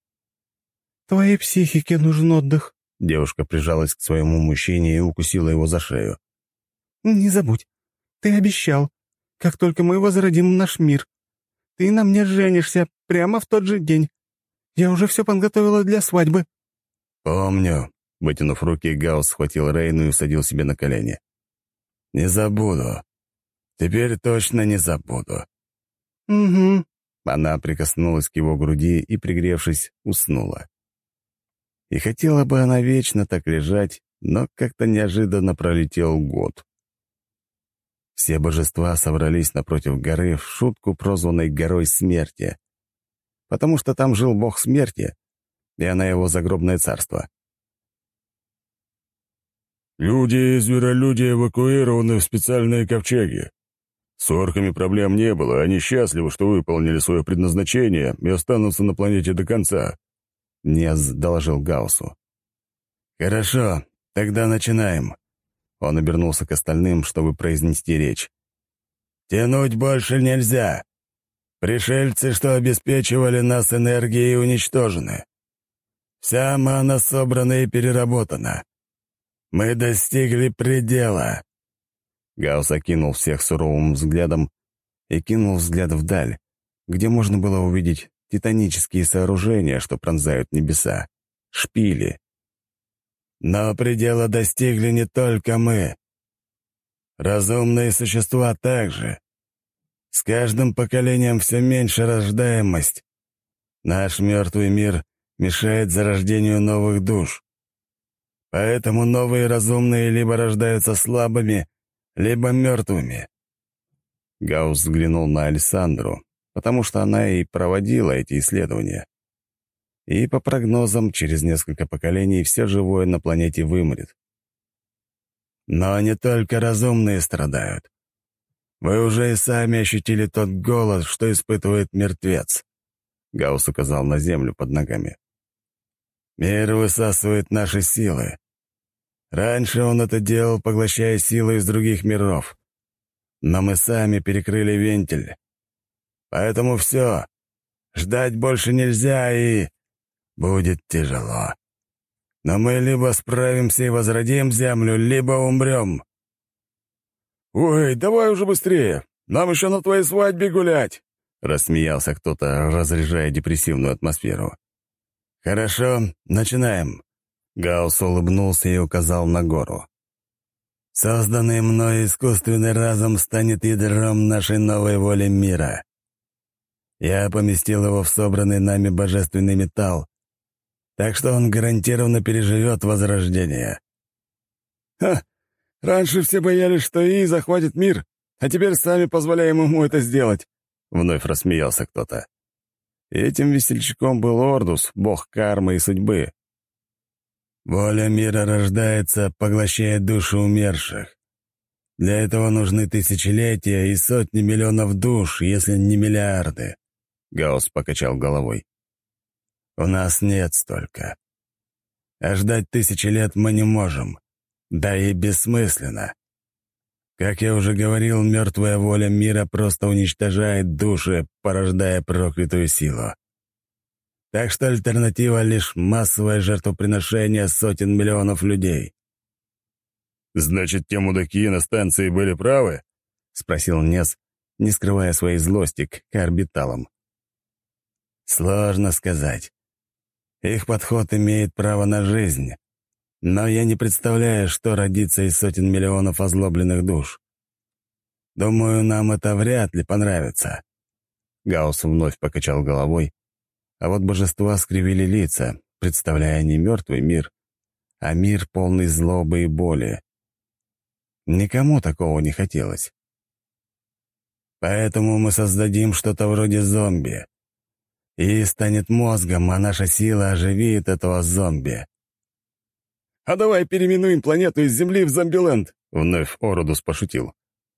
«Твоей психике нужен отдых». Девушка прижалась к своему мужчине и укусила его за шею. «Не забудь, ты обещал, как только мы возродим наш мир, ты на мне женишься прямо в тот же день. Я уже все подготовила для свадьбы». «Помню», — вытянув руки, Гаусс схватил Рейну и усадил себе на колени. «Не забуду. Теперь точно не забуду». «Угу». Она прикоснулась к его груди и, пригревшись, уснула. И хотела бы она вечно так лежать, но как-то неожиданно пролетел год. Все божества собрались напротив горы в шутку, прозванной Горой Смерти, потому что там жил бог смерти, и она его загробное царство. «Люди и зверолюди эвакуированы в специальные ковчеги. С орками проблем не было, они счастливы, что выполнили свое предназначение и останутся на планете до конца», — Нез доложил Гауссу. «Хорошо, тогда начинаем». Он обернулся к остальным, чтобы произнести речь. «Тянуть больше нельзя. Пришельцы, что обеспечивали нас энергией, уничтожены. Вся мана собрана и переработана. Мы достигли предела». Гаусс окинул всех суровым взглядом и кинул взгляд вдаль, где можно было увидеть титанические сооружения, что пронзают небеса, шпили. «Но предела достигли не только мы. Разумные существа также. С каждым поколением все меньше рождаемость. Наш мертвый мир мешает зарождению новых душ. Поэтому новые разумные либо рождаются слабыми, либо мертвыми». Гаусс взглянул на Александру, потому что она и проводила эти исследования. И, по прогнозам, через несколько поколений все живое на планете вымрет. «Но не только разумные страдают. Вы уже и сами ощутили тот голод, что испытывает мертвец», — Гаусс указал на землю под ногами. «Мир высасывает наши силы. Раньше он это делал, поглощая силы из других миров. Но мы сами перекрыли вентиль. Поэтому все. Ждать больше нельзя, и будет тяжело. Но мы либо справимся и возродим Землю, либо умрем». «Ой, давай уже быстрее! Нам еще на твоей свадьбе гулять!» — рассмеялся кто-то, разряжая депрессивную атмосферу. «Хорошо, начинаем». Гаусс улыбнулся и указал на гору. «Созданный мной искусственный разум станет ядром нашей новой воли мира. Я поместил его в собранный нами божественный металл, так что он гарантированно переживет возрождение». «Ха! Раньше все боялись, что Ии захватит мир, а теперь сами позволяем ему это сделать», — вновь рассмеялся кто-то. Этим весельчаком был Ордус, бог кармы и судьбы. «Воля мира рождается, поглощая души умерших. Для этого нужны тысячелетия и сотни миллионов душ, если не миллиарды», — Гаусс покачал головой. «У нас нет столько. А ждать 1000 лет мы не можем. Да и бессмысленно. Как я уже говорил, мертвая воля мира просто уничтожает души, порождая проклятую силу. Так что альтернатива — лишь массовое жертвоприношение сотен миллионов людей». «Значит, те мудаки на станции были правы?» — спросил Нес, не скрывая своей злости к орбиталам. «Сложно сказать. Их подход имеет право на жизнь. Но я не представляю, что родится из сотен миллионов озлобленных душ. Думаю, нам это вряд ли понравится». Гаусс вновь покачал головой, а вот божества скривили лица, представляя не мертвый мир, а мир, полный злобы и боли. Никому такого не хотелось. «Поэтому мы создадим что-то вроде зомби. И станет мозгом, а наша сила оживит этого зомби». «А давай переименуем планету из Земли в Зомбиленд», — вновь Орудус пошутил.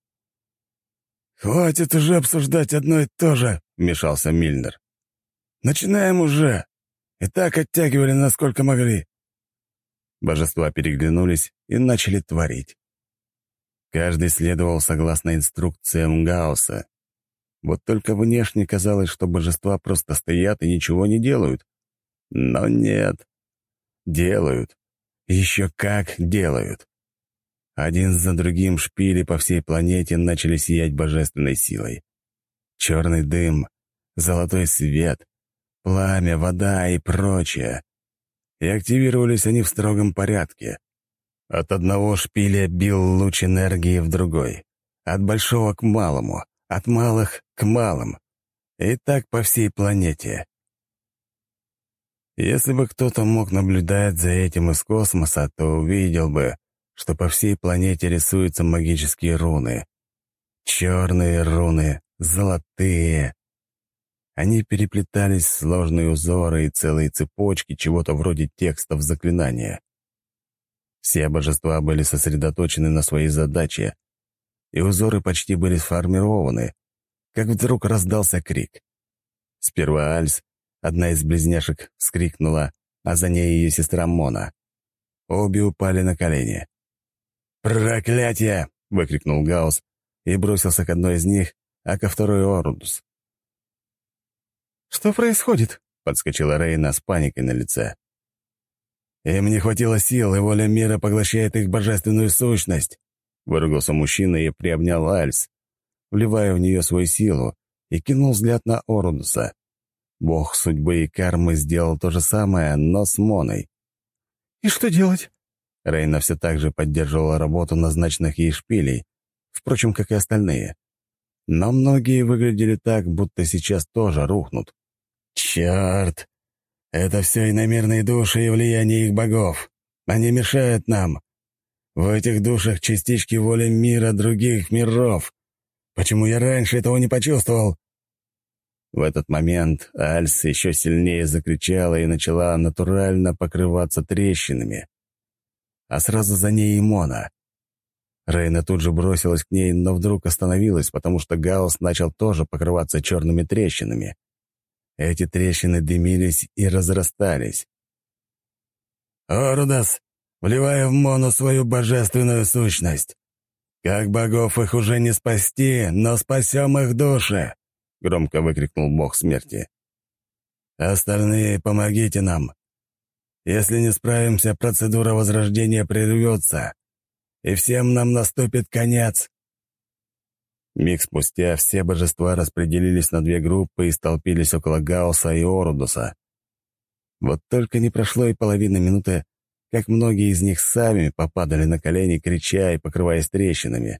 «Хватит уже обсуждать одно и то же», — вмешался Мильнер. «Начинаем уже. И так оттягивали, насколько могли». Божества переглянулись и начали творить. Каждый следовал согласно инструкциям Гаусса. Вот только внешне казалось, что божества просто стоят и ничего не делают. Но нет. Делают. Еще как делают. Один за другим шпили по всей планете начали сиять божественной силой. Черный дым, золотой свет, пламя, вода и прочее. И активировались они в строгом порядке. От одного шпиля бил луч энергии в другой. От большого к малому, от малых к малым. И так по всей планете. Если бы кто-то мог наблюдать за этим из космоса, то увидел бы, что по всей планете рисуются магические руны. Черные руны, золотые. Они переплетались в сложные узоры и целые цепочки чего-то вроде текстов заклинания. Все божества были сосредоточены на своей задаче, и узоры почти были сформированы, как вдруг раздался крик. Сперва Альс, одна из близняшек, вскрикнула, а за ней ее сестра Мона. Обе упали на колени. «Проклятие!» — выкрикнул Гаусс и бросился к одной из них, а ко второй — Орудус. «Что происходит?» — подскочила Рейна с паникой на лице. «Им не хватило сил, и воля мира поглощает их божественную сущность», — выругался мужчина и приобнял Альс, вливая в нее свою силу, и кинул взгляд на Орудуса. Бог судьбы и кармы сделал то же самое, но с Моной. «И что делать?» Рейна все так же поддерживала работу назначенных ей шпилей, впрочем, как и остальные. Но многие выглядели так, будто сейчас тоже рухнут. «Черт! Это все иномирные души и влияние их богов. Они мешают нам. В этих душах частички воли мира других миров. Почему я раньше этого не почувствовал?» В этот момент Альс еще сильнее закричала и начала натурально покрываться трещинами. А сразу за ней и Мона. Рейна тут же бросилась к ней, но вдруг остановилась, потому что Гаусс начал тоже покрываться черными трещинами. Эти трещины дымились и разрастались. «Орудас, вливая в Мону свою божественную сущность. Как богов их уже не спасти, но спасем их души!» — громко выкрикнул бог смерти. «Остальные, помогите нам. Если не справимся, процедура возрождения прервется, и всем нам наступит конец». Миг спустя все божества распределились на две группы и столпились около Гаусса и Орудуса. Вот только не прошло и половины минуты, как многие из них сами попадали на колени, крича и покрываясь трещинами.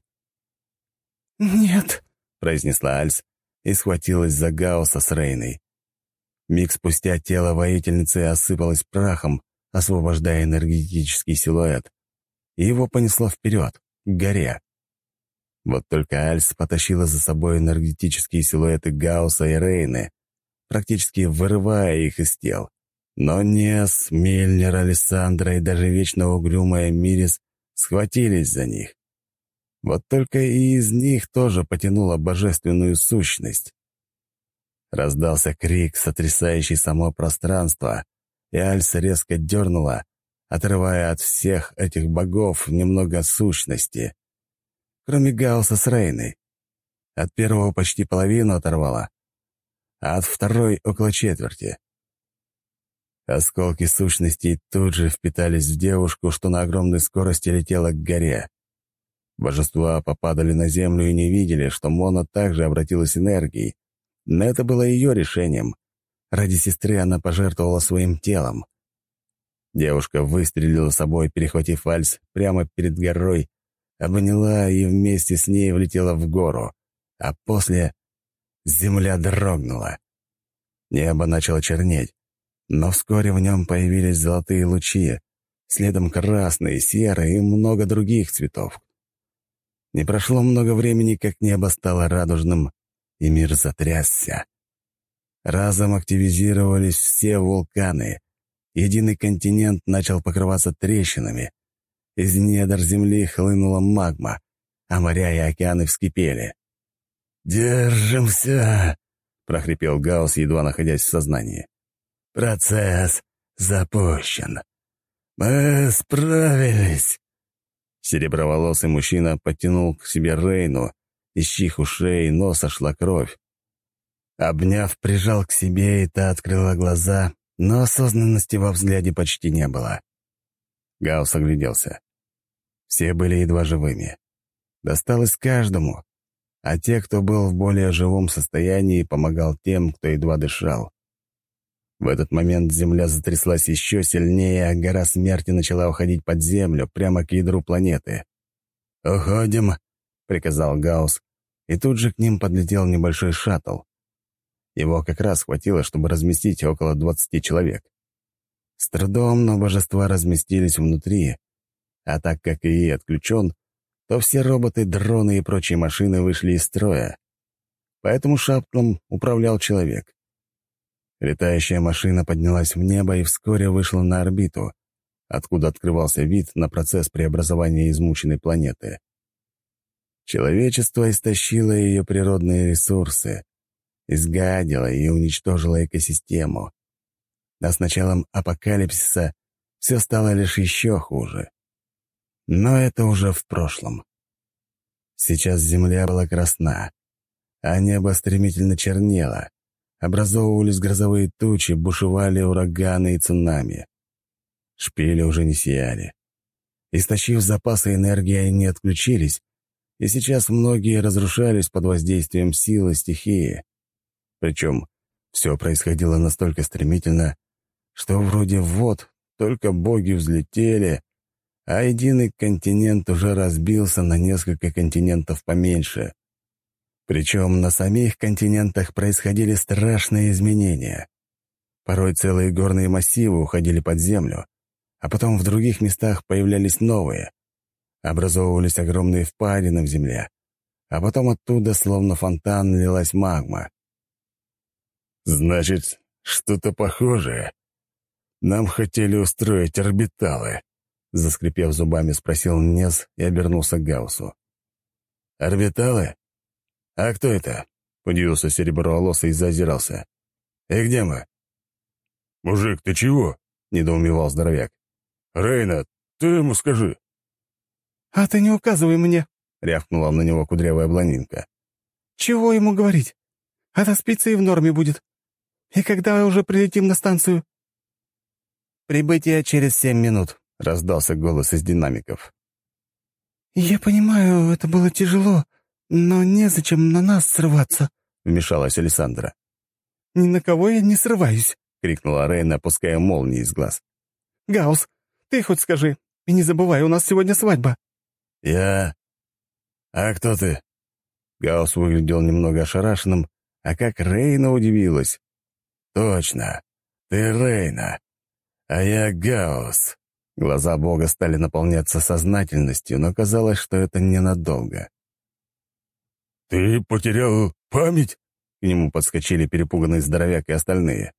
«Нет», — произнесла Альс и схватилась за Гаусса с Рейной. Миг спустя тело воительницы осыпалось прахом, освобождая энергетический силуэт, и его понесло вперед, к горе. Вот только Альс потащила за собой энергетические силуэты Гаусса и Рейны, практически вырывая их из тел. Но Нес, Мильнер, Алессандра и даже вечно угрюмая Мирис схватились за них. Вот только и из них тоже потянула божественную сущность. Раздался крик, сотрясающий само пространство, и Альс резко дернула, отрывая от всех этих богов немного сущности. Кроме Гаусса с Рейной. От первого почти половину оторвала, а от второй — около четверти. Осколки сущностей тут же впитались в девушку, что на огромной скорости летела к горе. Божества попадали на землю и не видели, что Мона также обратилась энергией. Но это было ее решением. Ради сестры она пожертвовала своим телом. Девушка выстрелила собой, перехватив Альс прямо перед горой, обняла и вместе с ней влетела в гору. А после земля дрогнула. Небо начало чернеть, но вскоре в нем появились золотые лучи, следом красные, серые и много других цветов. Не прошло много времени, как небо стало радужным, и мир затрясся. Разом активизировались все вулканы. Единый континент начал покрываться трещинами. Из недр земли хлынула магма, а моря и океаны вскипели. «Держимся!» — прохрипел Гаусс, едва находясь в сознании. «Процесс запущен. Мы справились!» Сереброволосый мужчина подтянул к себе Рейну, из чьих ушей и носа шла кровь. Обняв, прижал к себе, и та открыла глаза, но осознанности во взгляде почти не было. Гаусс огляделся. Все были едва живыми. Досталось каждому, а те, кто был в более живом состоянии, помогал тем, кто едва дышал. В этот момент земля затряслась еще сильнее, а гора смерти начала уходить под землю, прямо к ядру планеты. «Уходим», — приказал Гаусс, и тут же к ним подлетел небольшой шаттл. Его как раз хватило, чтобы разместить около 20 человек. С трудом, но божества разместились внутри, а так как ИИ отключен, то все роботы, дроны и прочие машины вышли из строя. Поэтому шаттлом управлял человек. Летающая машина поднялась в небо и вскоре вышла на орбиту, откуда открывался вид на процесс преобразования измученной планеты. Человечество истощило ее природные ресурсы, изгадило и уничтожило экосистему. А с началом апокалипсиса все стало лишь еще хуже. Но это уже в прошлом. Сейчас земля была красна, а небо стремительно чернело. Образовывались грозовые тучи, бушевали ураганы и цунами. Шпили уже не сияли. Истощив запасы энергии, они отключились, и сейчас многие разрушались под воздействием силы стихии. Причем все происходило настолько стремительно, что вроде вот только боги взлетели, а единый континент уже разбился на несколько континентов поменьше. Причем на самих континентах происходили страшные изменения. Порой целые горные массивы уходили под землю, а потом в других местах появлялись новые. Образовывались огромные впадины в земле, а потом оттуда, словно фонтан, лилась магма. «Значит, что-то похожее. Нам хотели устроить орбиталы», — заскрипев зубами, спросил Нес и обернулся к Гауссу. «Орбиталы? А кто это?» — удивился сереброволосый и заозирался. «И где мы?» «Мужик, ты чего?» — недоумевал здоровяк. «Рейна, ты ему скажи». «А ты не указывай мне», — рявкнула на него кудрявая блондинка. «Чего ему говорить? Отоспится и в норме будет. И когда уже прилетим на станцию?» Прибытие через 7 минут», — раздался голос из динамиков. «Я понимаю, это было тяжело, но незачем на нас срываться», — вмешалась Александра. «Ни на кого я не срываюсь», — крикнула Рейна, опуская молнии из глаз. «Гаус, ты хоть скажи. И не забывай, у нас сегодня свадьба». «Я? А кто ты?» Гаус выглядел немного ошарашенным, а как Рейна удивилась. «Точно. Ты Рейна. А я Гаус». Глаза бога стали наполняться сознательностью, но казалось, что это ненадолго. «Ты потерял память?» К нему подскочили перепуганный здоровяк и остальные.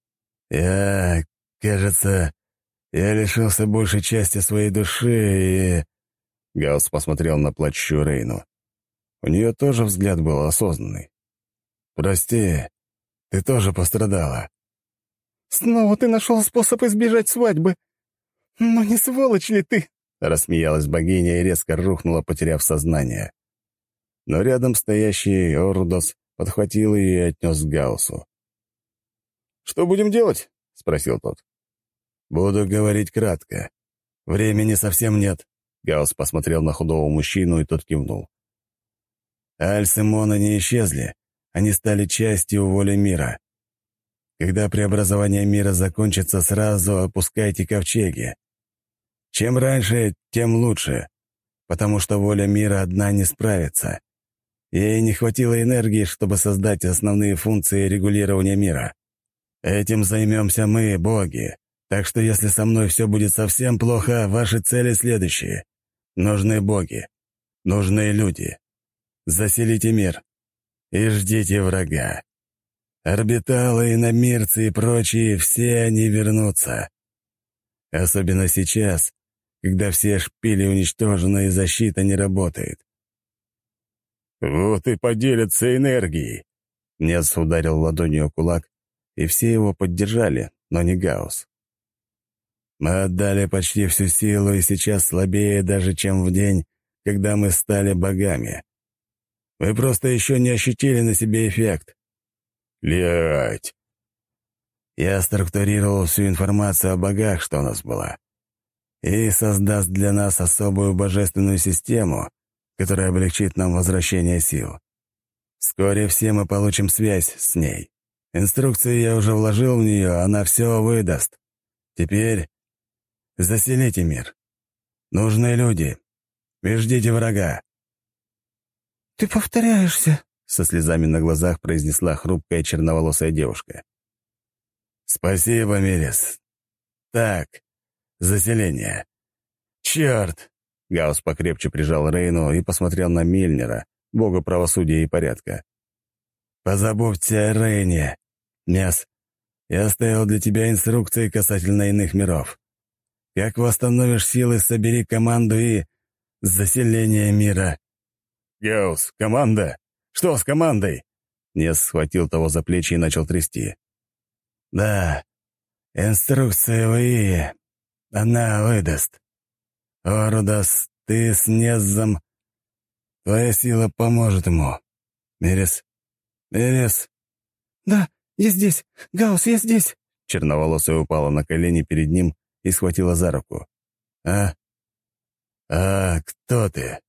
Кажется, я лишился большей части своей души и...» Гаус посмотрел на плачущую Рейну. У нее тоже взгляд был осознанный. «Прости, ты тоже пострадала». «Снова ты нашел способ избежать свадьбы. Но не сволочь ли ты?» Рассмеялась богиня и резко рухнула, потеряв сознание. Но рядом стоящий Орудос подхватил ее и отнес к Гауссу. «Что будем делать?» — спросил тот. «Буду говорить кратко. Времени совсем нет». Гаусс посмотрел на худого мужчину, и тот кивнул. Альс и Мона не исчезли. Они стали частью воли мира. Когда преобразование мира закончится, сразу опускайте ковчеги. Чем раньше, тем лучше, потому что воля мира одна не справится. Ей не хватило энергии, чтобы создать основные функции регулирования мира. Этим займемся мы, боги. Так что если со мной все будет совсем плохо, ваши цели следующие. Нужны боги. Нужны люди. Заселите мир. И ждите врага. Орбиталы, иномирцы и прочие, все они вернутся. Особенно сейчас, когда все шпили уничтожены и защита не работает. «Вот и поделятся энергией!» Нес ударил ладонью о кулак, и все его поддержали, но не Гаусс. Мы отдали почти всю силу и сейчас слабее даже, чем в день, когда мы стали богами. Вы просто еще не ощутили на себе эффект. Лять! Я структурировал всю информацию о богах, что у нас была, и создаст для нас особую божественную систему, которая облегчит нам возвращение сил. Вскоре все мы получим связь с ней. Инструкции я уже вложил в нее, она все выдаст. Теперь заселите мир. Нужны люди. И ждите врага. «Ты повторяешься», — со слезами на глазах произнесла хрупкая черноволосая девушка. «Спасибо, Мирис. Так, заселение. Черт!» Гаусс покрепче прижал Рейну и посмотрел на Мильнера, бога правосудия и порядка. «Позаботься о Рейне. Мяс, я оставил для тебя инструкции касательно иных миров. Как восстановишь силы, собери команду и... заселение мира». «Гаусс, команда? Что с командой?» Нес схватил того за плечи и начал трясти. «Да, инструкция ВИИ. Она выдаст. Орудос, ты с Незом. Твоя сила поможет ему. Мирис? Мирис?» «Да, я здесь. Гаусс, я здесь». Черноволосая упала на колени перед ним и схватила за руку. «А? Кто ты?»